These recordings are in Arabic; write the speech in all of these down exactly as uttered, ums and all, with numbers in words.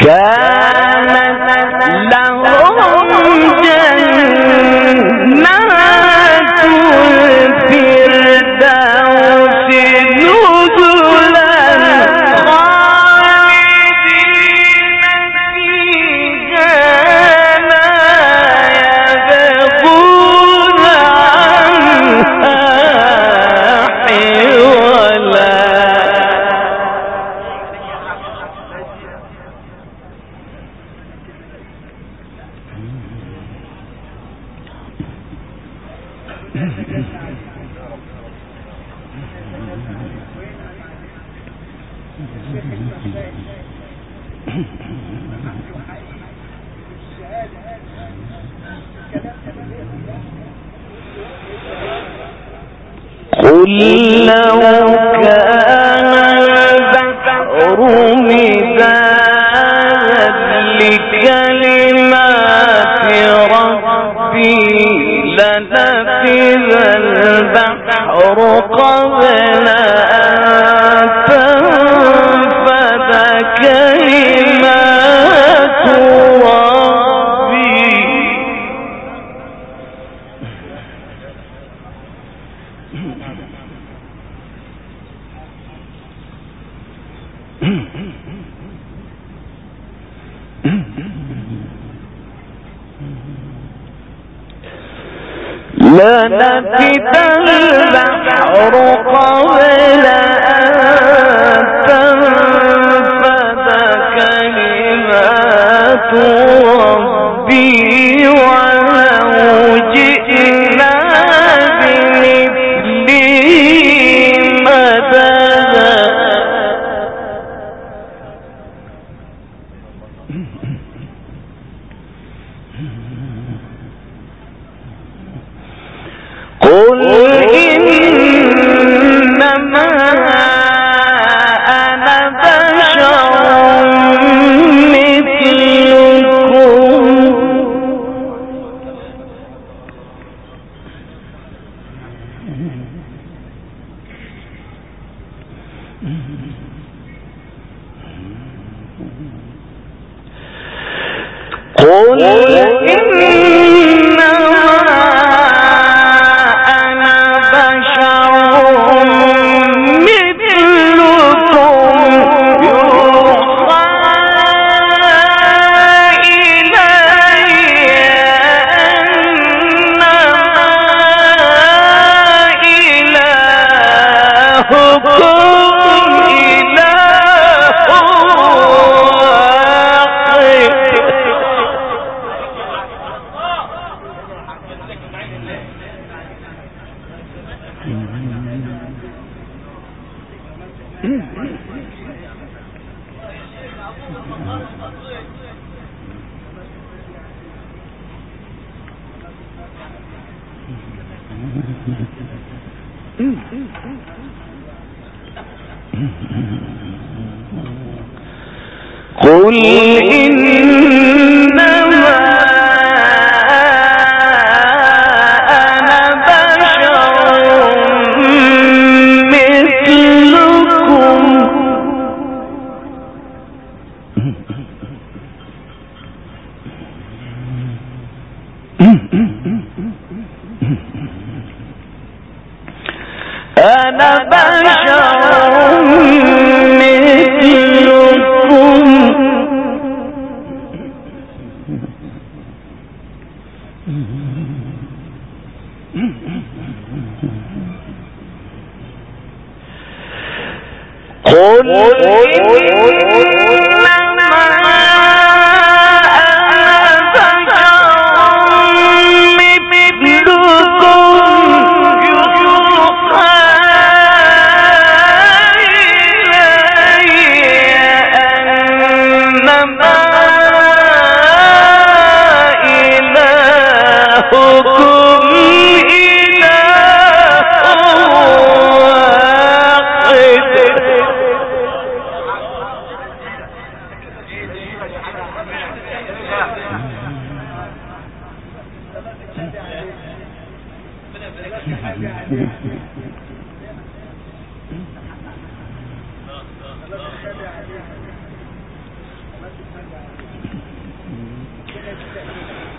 قل لو كان البحر مدادا لكلمات ربي لنفذ البحر قبل أن تنفذ كلمات ربي. لنفذ البحر قبل أن تنفذ كلمات ربي ولو جئنا بمثله مددا. قل إنما أنا بشر مثلكم قل قل إنما أنا بشر مثلكم أنا بشر مثلكم قل إنما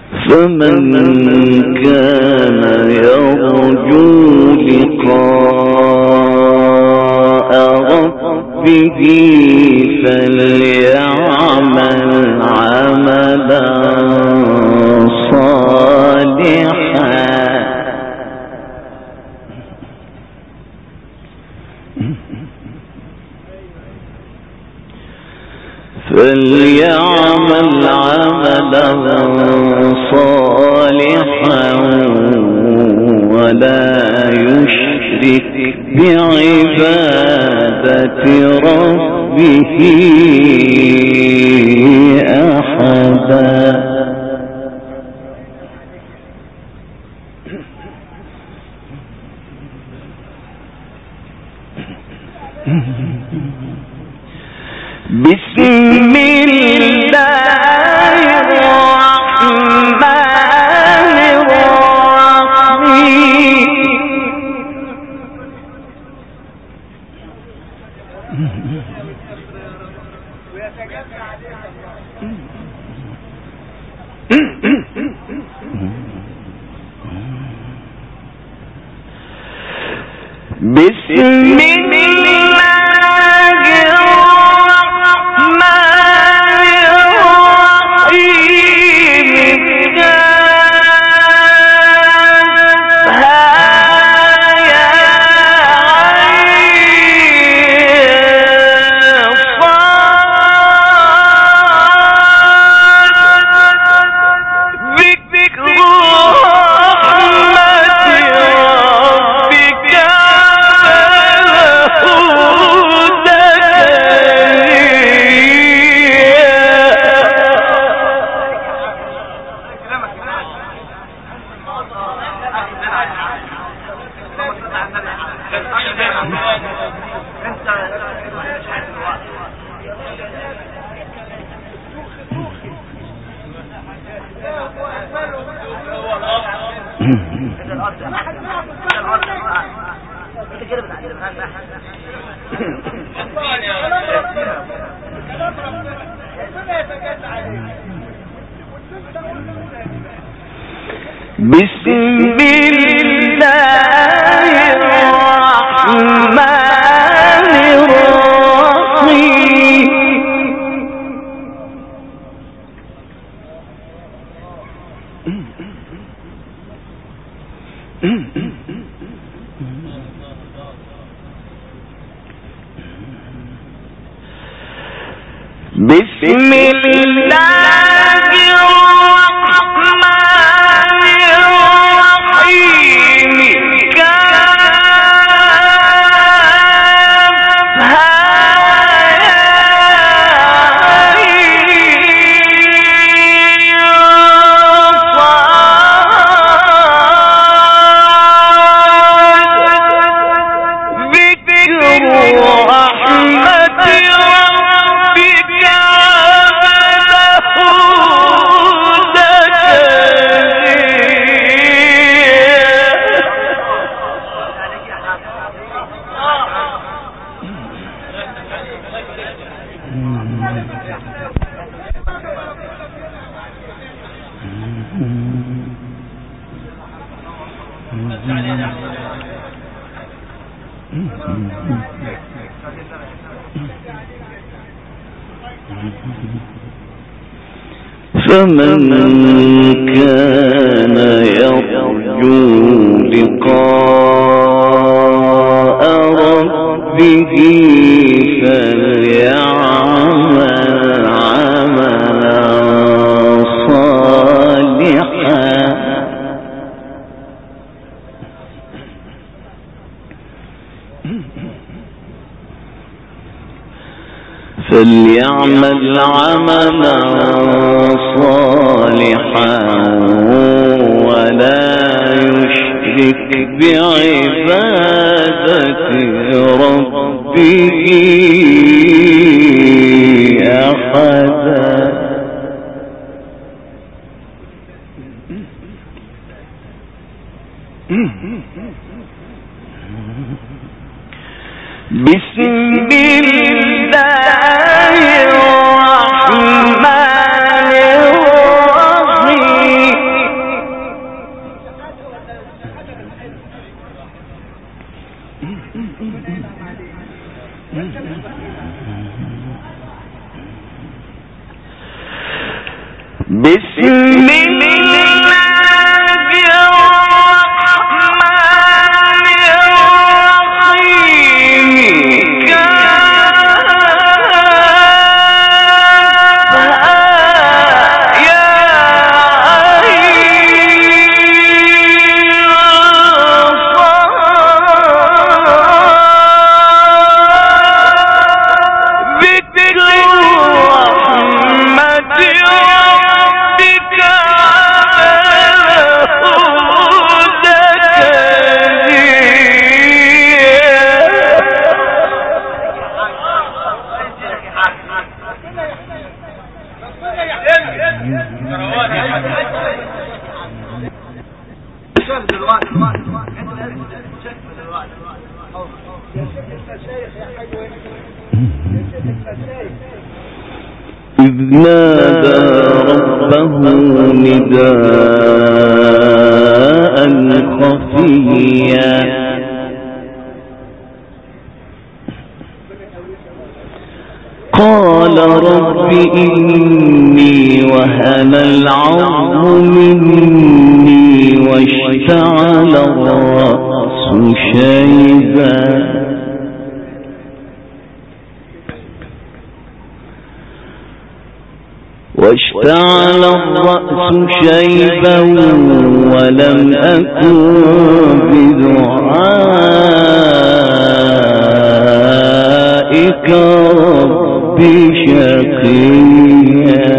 فمن كان يرجو لقاء ربه فليعمل عملا صالحا فليعمل عملا صالحا ولا يشرك بعبادة ربه أحدا. بسم الله الرحمن الرحيم. بسم بسم الله الرحمن الرحيم. بسم الله الرحمن الرحيم. فمن كان يرجو لقاء ربه فليعمل عملا صالحا فليعمل عملا صالحا ولا يشرك بعبادة ربه أحدا. بسم الله الرحمن الرحيم. إذ نادى ربه نداء خفيا قال رب إني وهن العظم مني واشتعل الرأس شيبا واشتعل الرأس شيبا ولم أكن بدعائك رب شقيا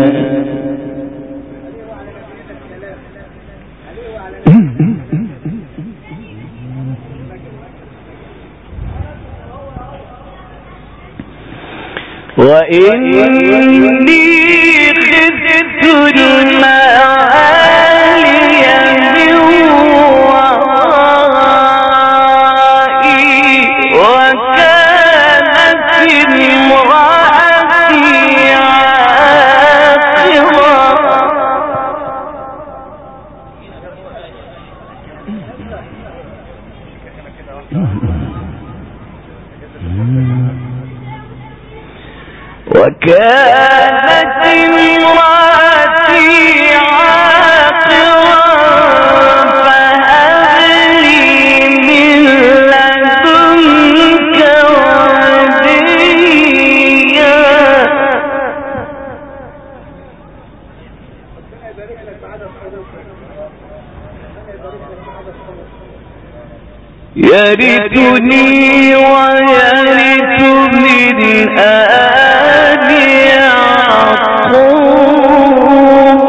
وإني خفت المعالي من ورائي وكانت امرأتي عاقرا وكانت امرأتي عاقرا فهب لي من لدنك وليا يرثني ويرث من آل يعقوب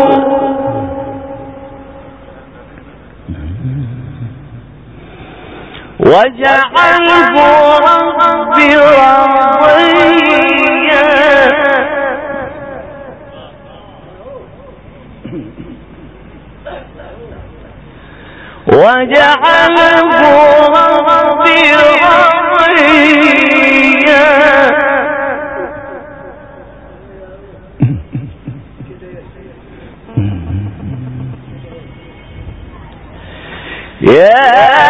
واجعله رب رضيا واجعله رب رضيا يا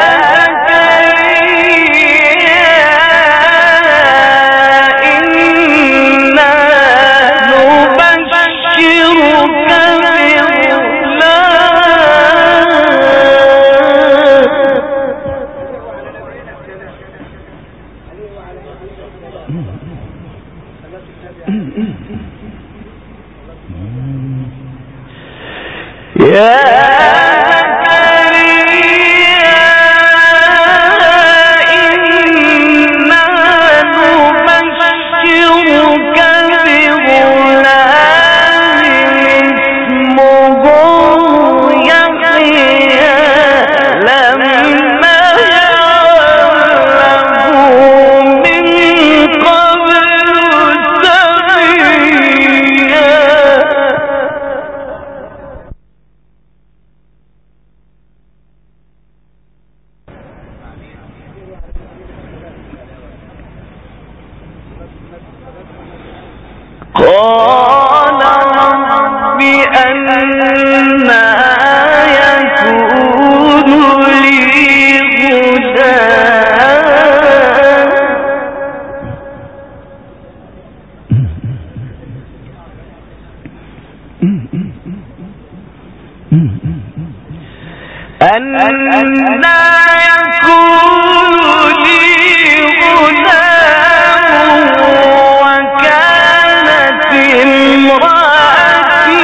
قال رب أنى يكون لي غلام أنى يكون لي غلام وكانت امرأتي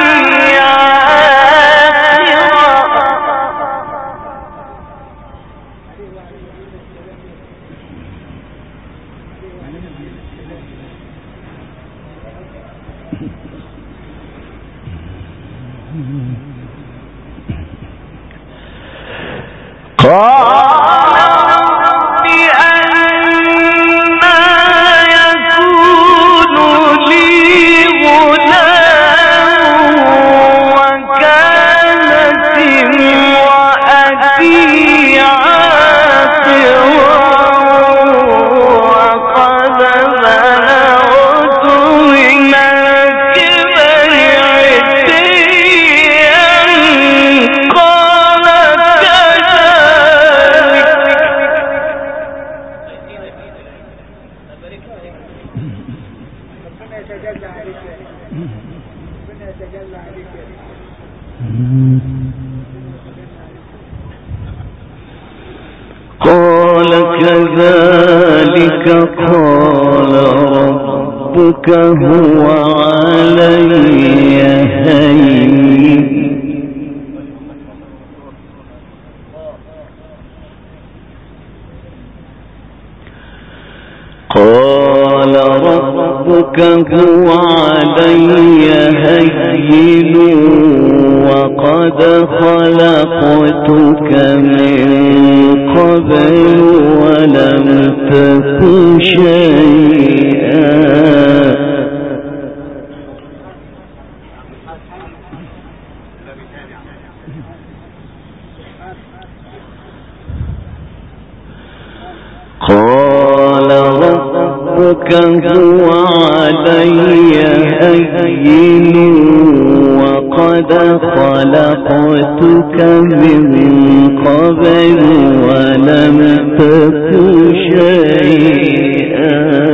عاقرا وكذلك قال ربك هو علي هين قال ربك هو علي هين وقد خلقتك من قبل ولم تك شيئا قال ربك هو علي هين وقد خلقتك من قبل ولم تك شيئا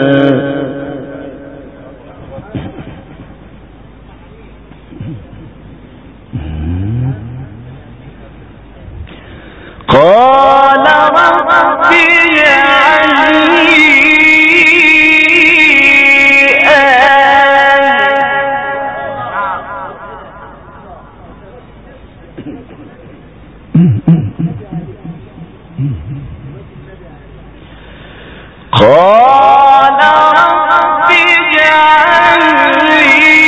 قال رب قال رب اجعل لي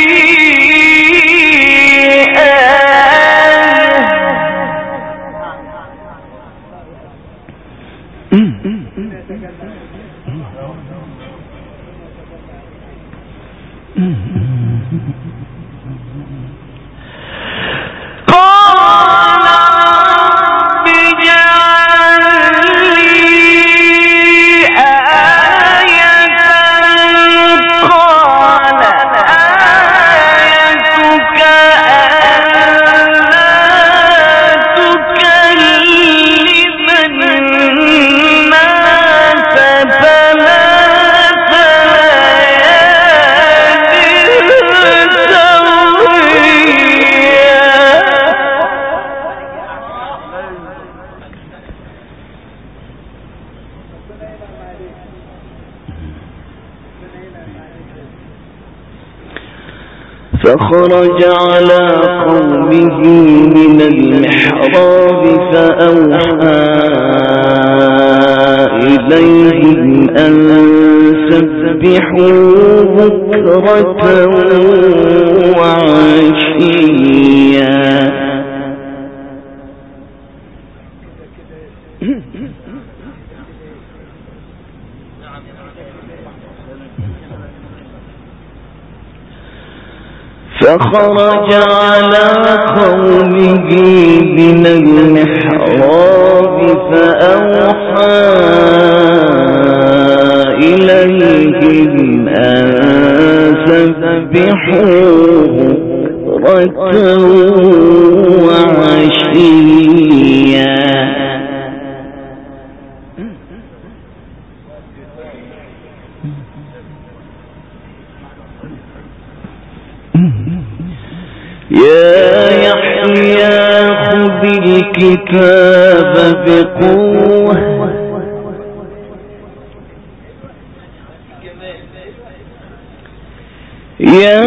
فخرج على قومه من المحراب فأوحى إليهم أن سبحوا بكرة وعشيا فخرج على قومه من المحراب فأوحى إليهم أن سبحوا بكرة وعشيا يا يحيى خذ الكتاب بقوة يا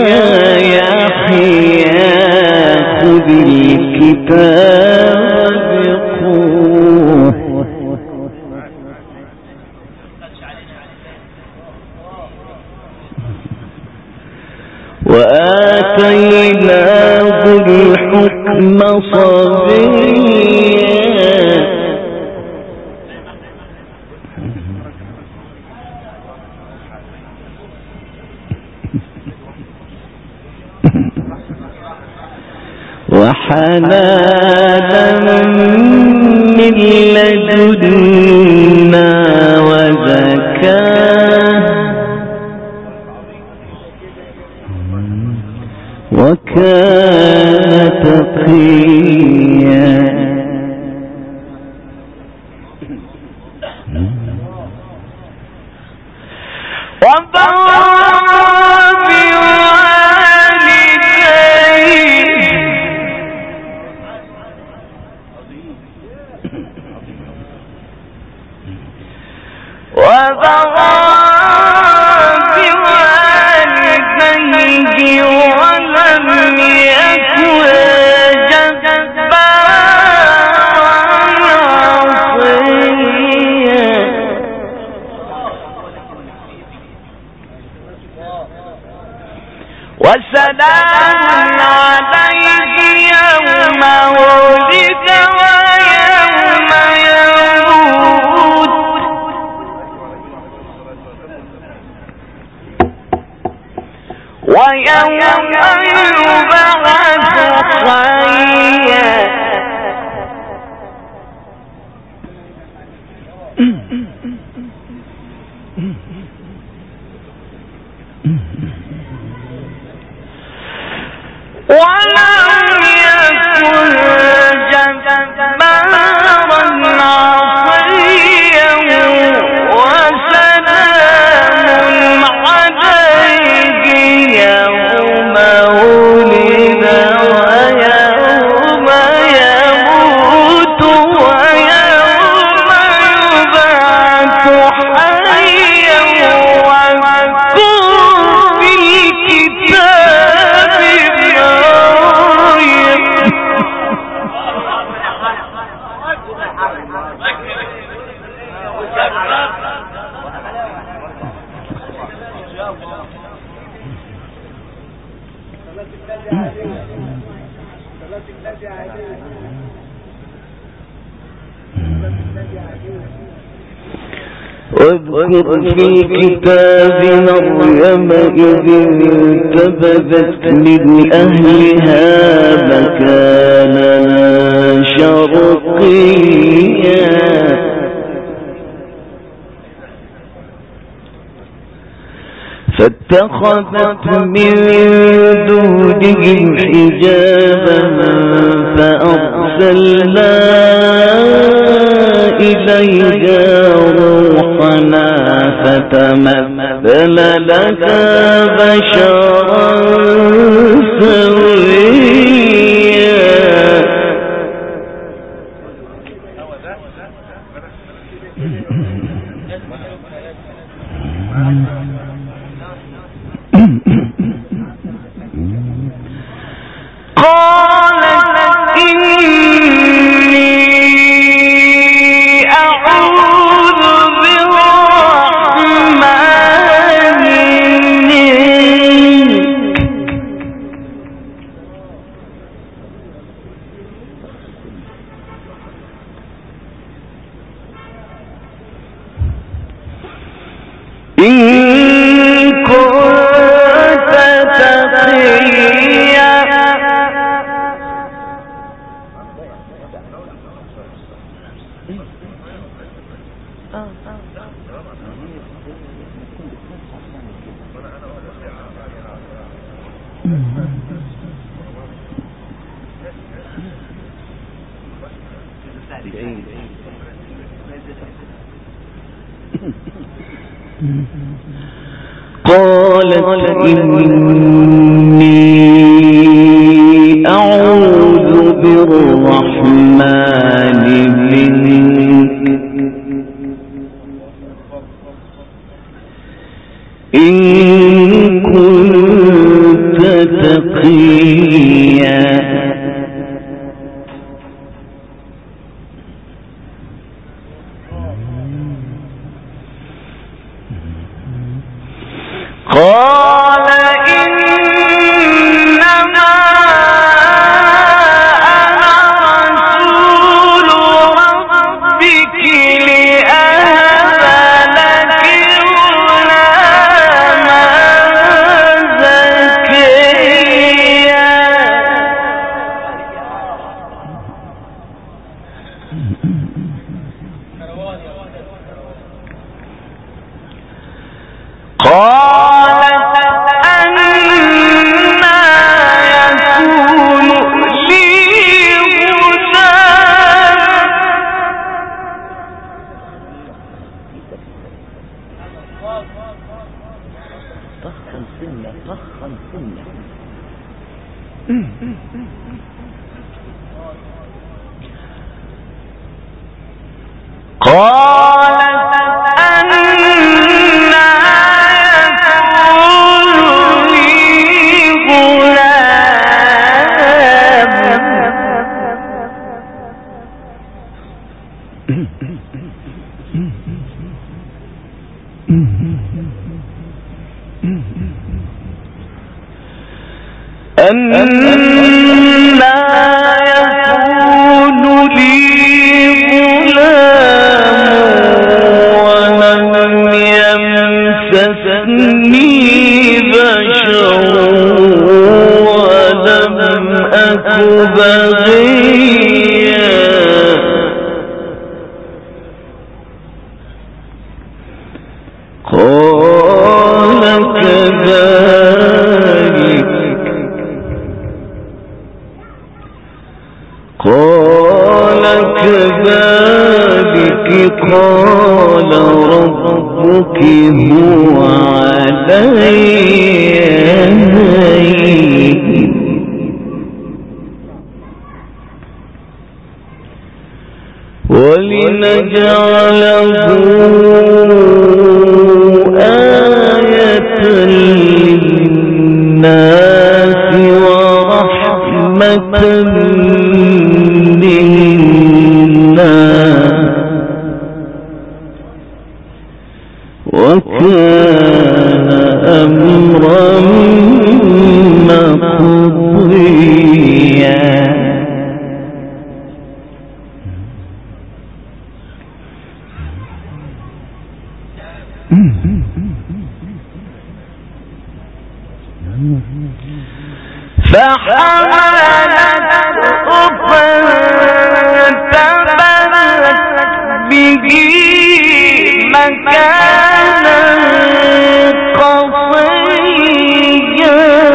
يحيى خذ الكتاب بقوة وآتيناه الحكم صبيا وحنانا من لدنا وزكاة وكان تقيا وسلام عليه يوم ولد ويوم يموت ويوم يبعث حيا. ولم يكن جبارا عصيا وسلام عليه يوم ولد ويوم يموت ويوم يبعث حيا واذكر في الكتاب واذكر في الكتاب مريم إذ انتبذت من أهلها مكانا شرقيا فاتخذت من دونهم حجابا فأرسلنا إليها روحنا فتمثل لها بشرا سويا. قالت إني أعوذ بالرحمن منك إن كنت تقيا. قالت إني أعوذ بالرحمن منك إن كنت تقيا. قال إنما أنا رسول ربك لأهب لك غلاما زكيا. قالت أنى يكون لي غلام طخن سنة طخن سنة. قال أنا يكون لي غلام ولم يمسسني بشر ولم أك بغيا قال كذلك قال كذلك قال ربك هو علي هين ولنجعله آية للناس ورحمة وكان أمرا مقضيا فحملته فانتبذت به مكانا قصيا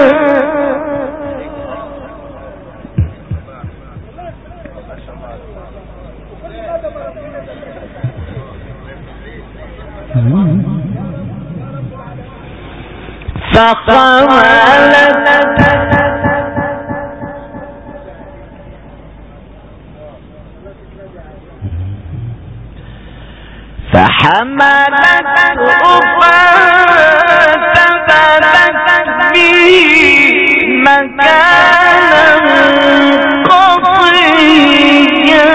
فحملته فحملته فانتبذت به مكانا قصيا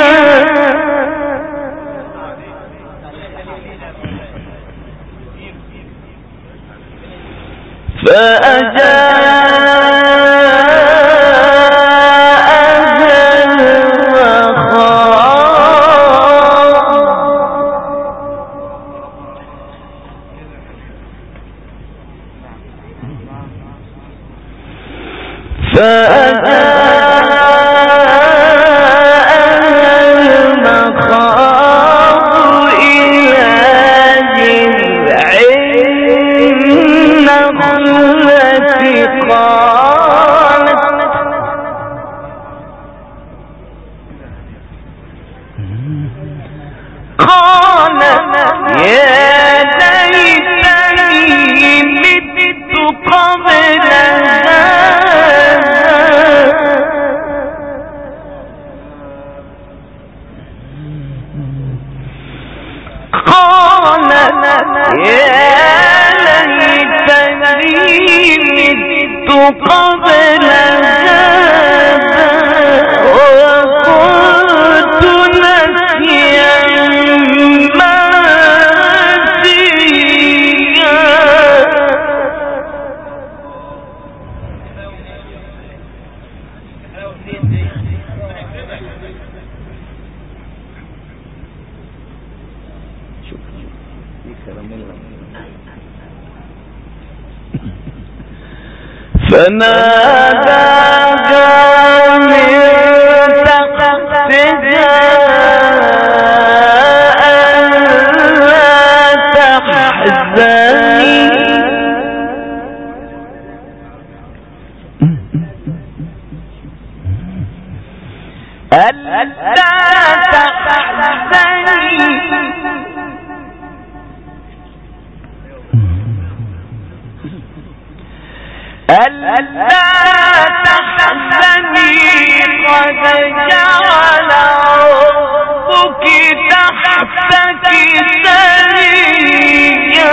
قبل هذا وكنت نسيا منسيا فناداها من تحتها ألا تحزني ألا تحزني ألا تحزني قد جعل ربك تحتك سريا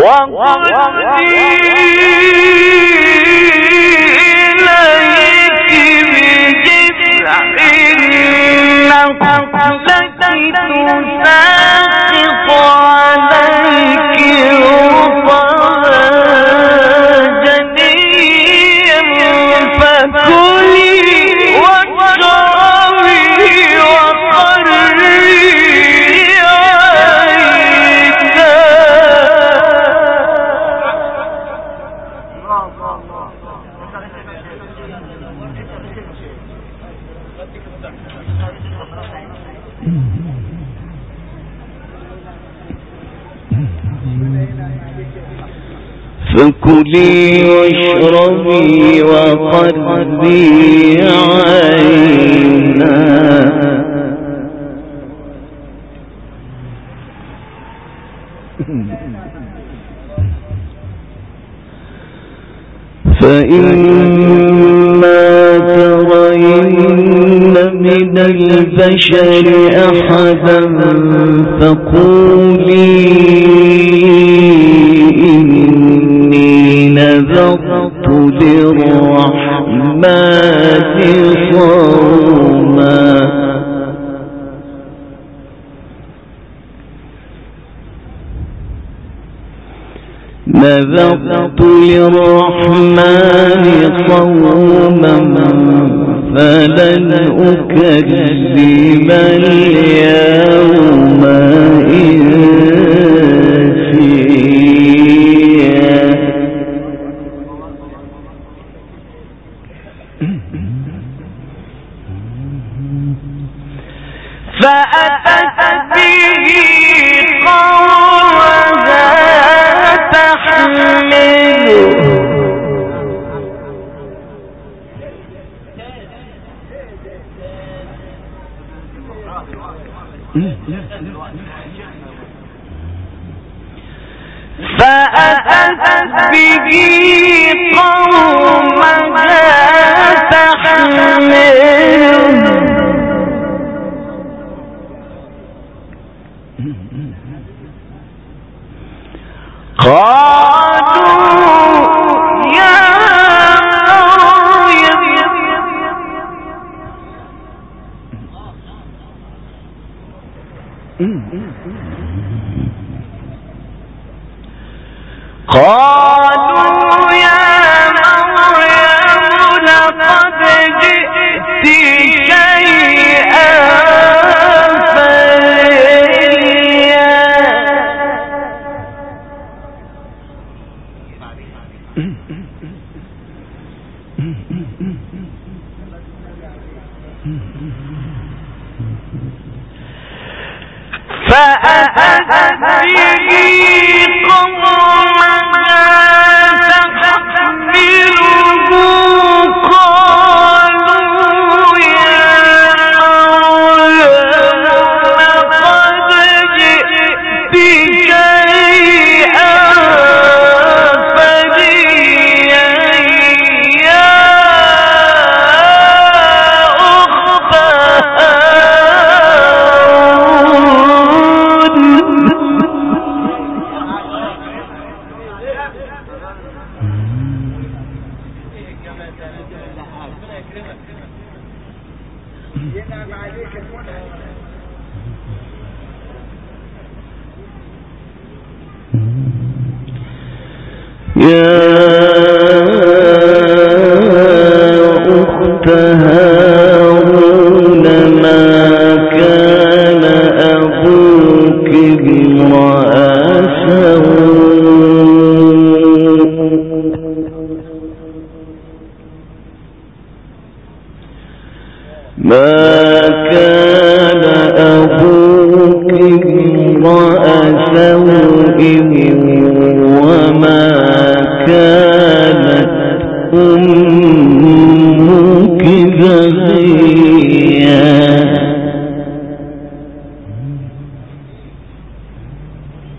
فكلي واشربي وقري عينا فإما ترين من البشر أحدا فقولي إني نذرت للرحمن صوما نذرت للرحمن صوما فلن أكذب اليوم إنسيا فأتت به قومها تحمله فأتت به قومها تحمله قالوا يا قالوا يا مريم لقد جئت شيئا فريا فأتت به قومها تحمله قالوا يا مريم لقد جئت شيئا فريا يا أخت يا أخت هارون ما كان أبوك امرأ سوء ما كان أبوك امرأ سوء وما كانت أمك بغيا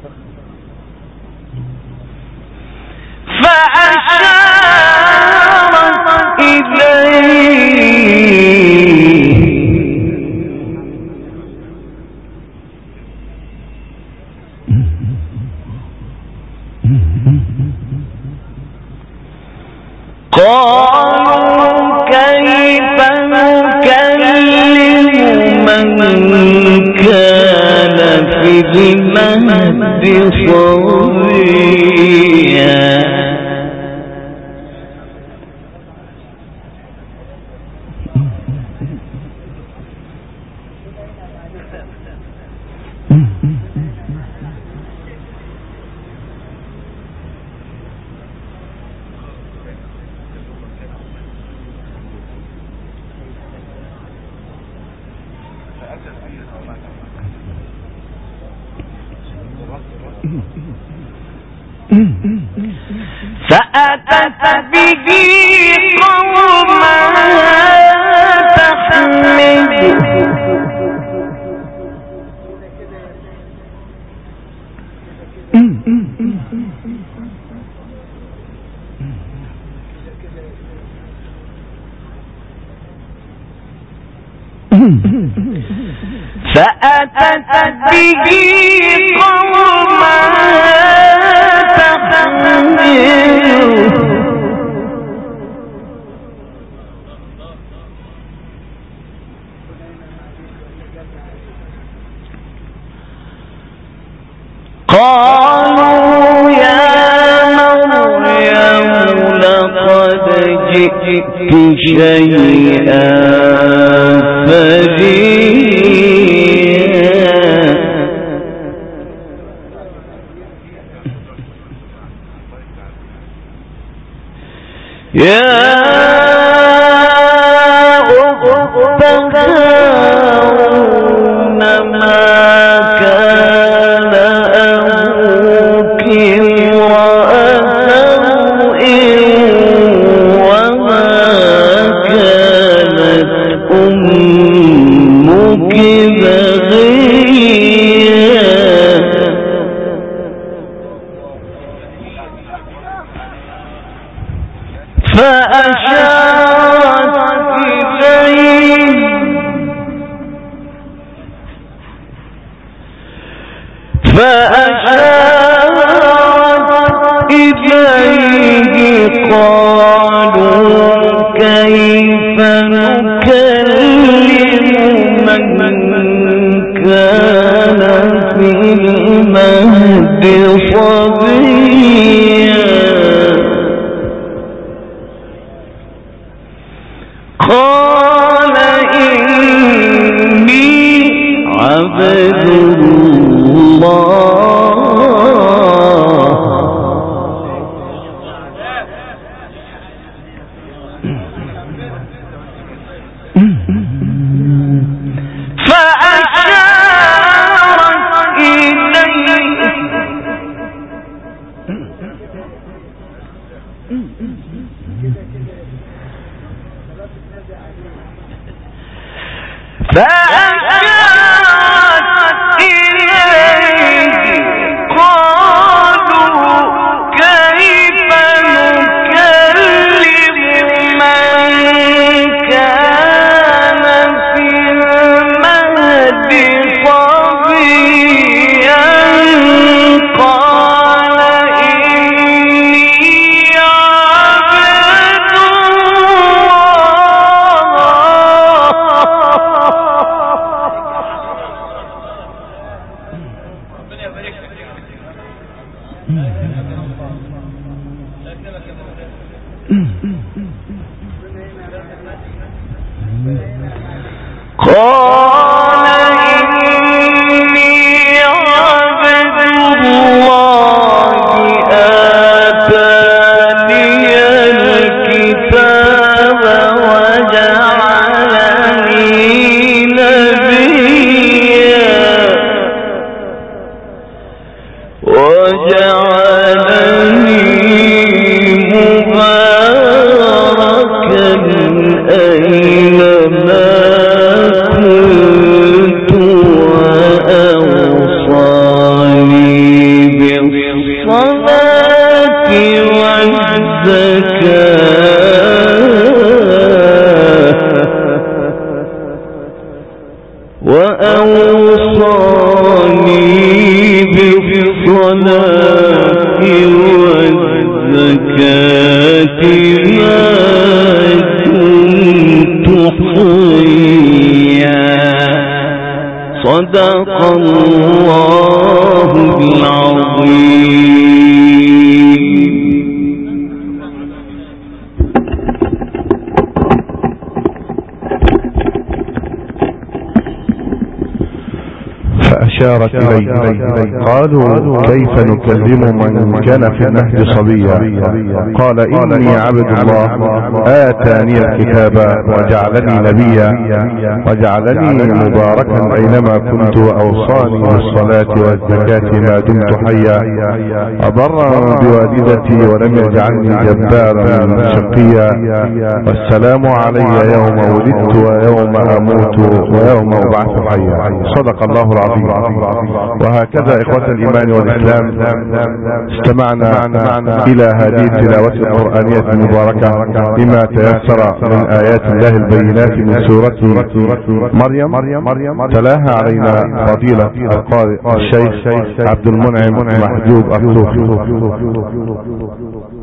فأشارت إليه قالوا كيف نكلم من كان في المهد صبيا فأتت به قومها تحمله فأتت به قومها قالوا يا مريم لقد جئت شيئا فريا يا أخت هارون ما كان أبوك امرأ سوء وما كانت أمك بغيا فأشارت إليه فأشارت إليه قالوا كيف نكلم من كان في المهد صبيا قال إني عبد الله فأشارت إليه فأشارت إليه قالوا كيف نكلم من كان في المهد صبيا قال إني عبد الله وأوصاني بالصلاة والزكاة ما كنت حيا. صدق الله العظيم. فأشارت إليه. قالوا كيف نكلم من كان في المهد صبيا؟ قال إني عبد الله آتاني الكتاب وجعلني نبيا وجعلني مباركا أينما كنت وأوصاني بالصلاة والزكاة ما دمت حيا أبرا بوالدتي ولم يجعلني جبارا شقيا والسلام علي يوم ولدت ويوم أموت ويوم أبعث حيا. صدق الله العظيم. وهكذا إخوة الإيمان والإسلام استمعنا إلى هذه التلاوة القرآنية المباركة بما تيسر من آيات الله البينات من سورة مريم. تلاها علينا فضيلة القارئ الشيخ عبد المنعم محجوب الطوفي.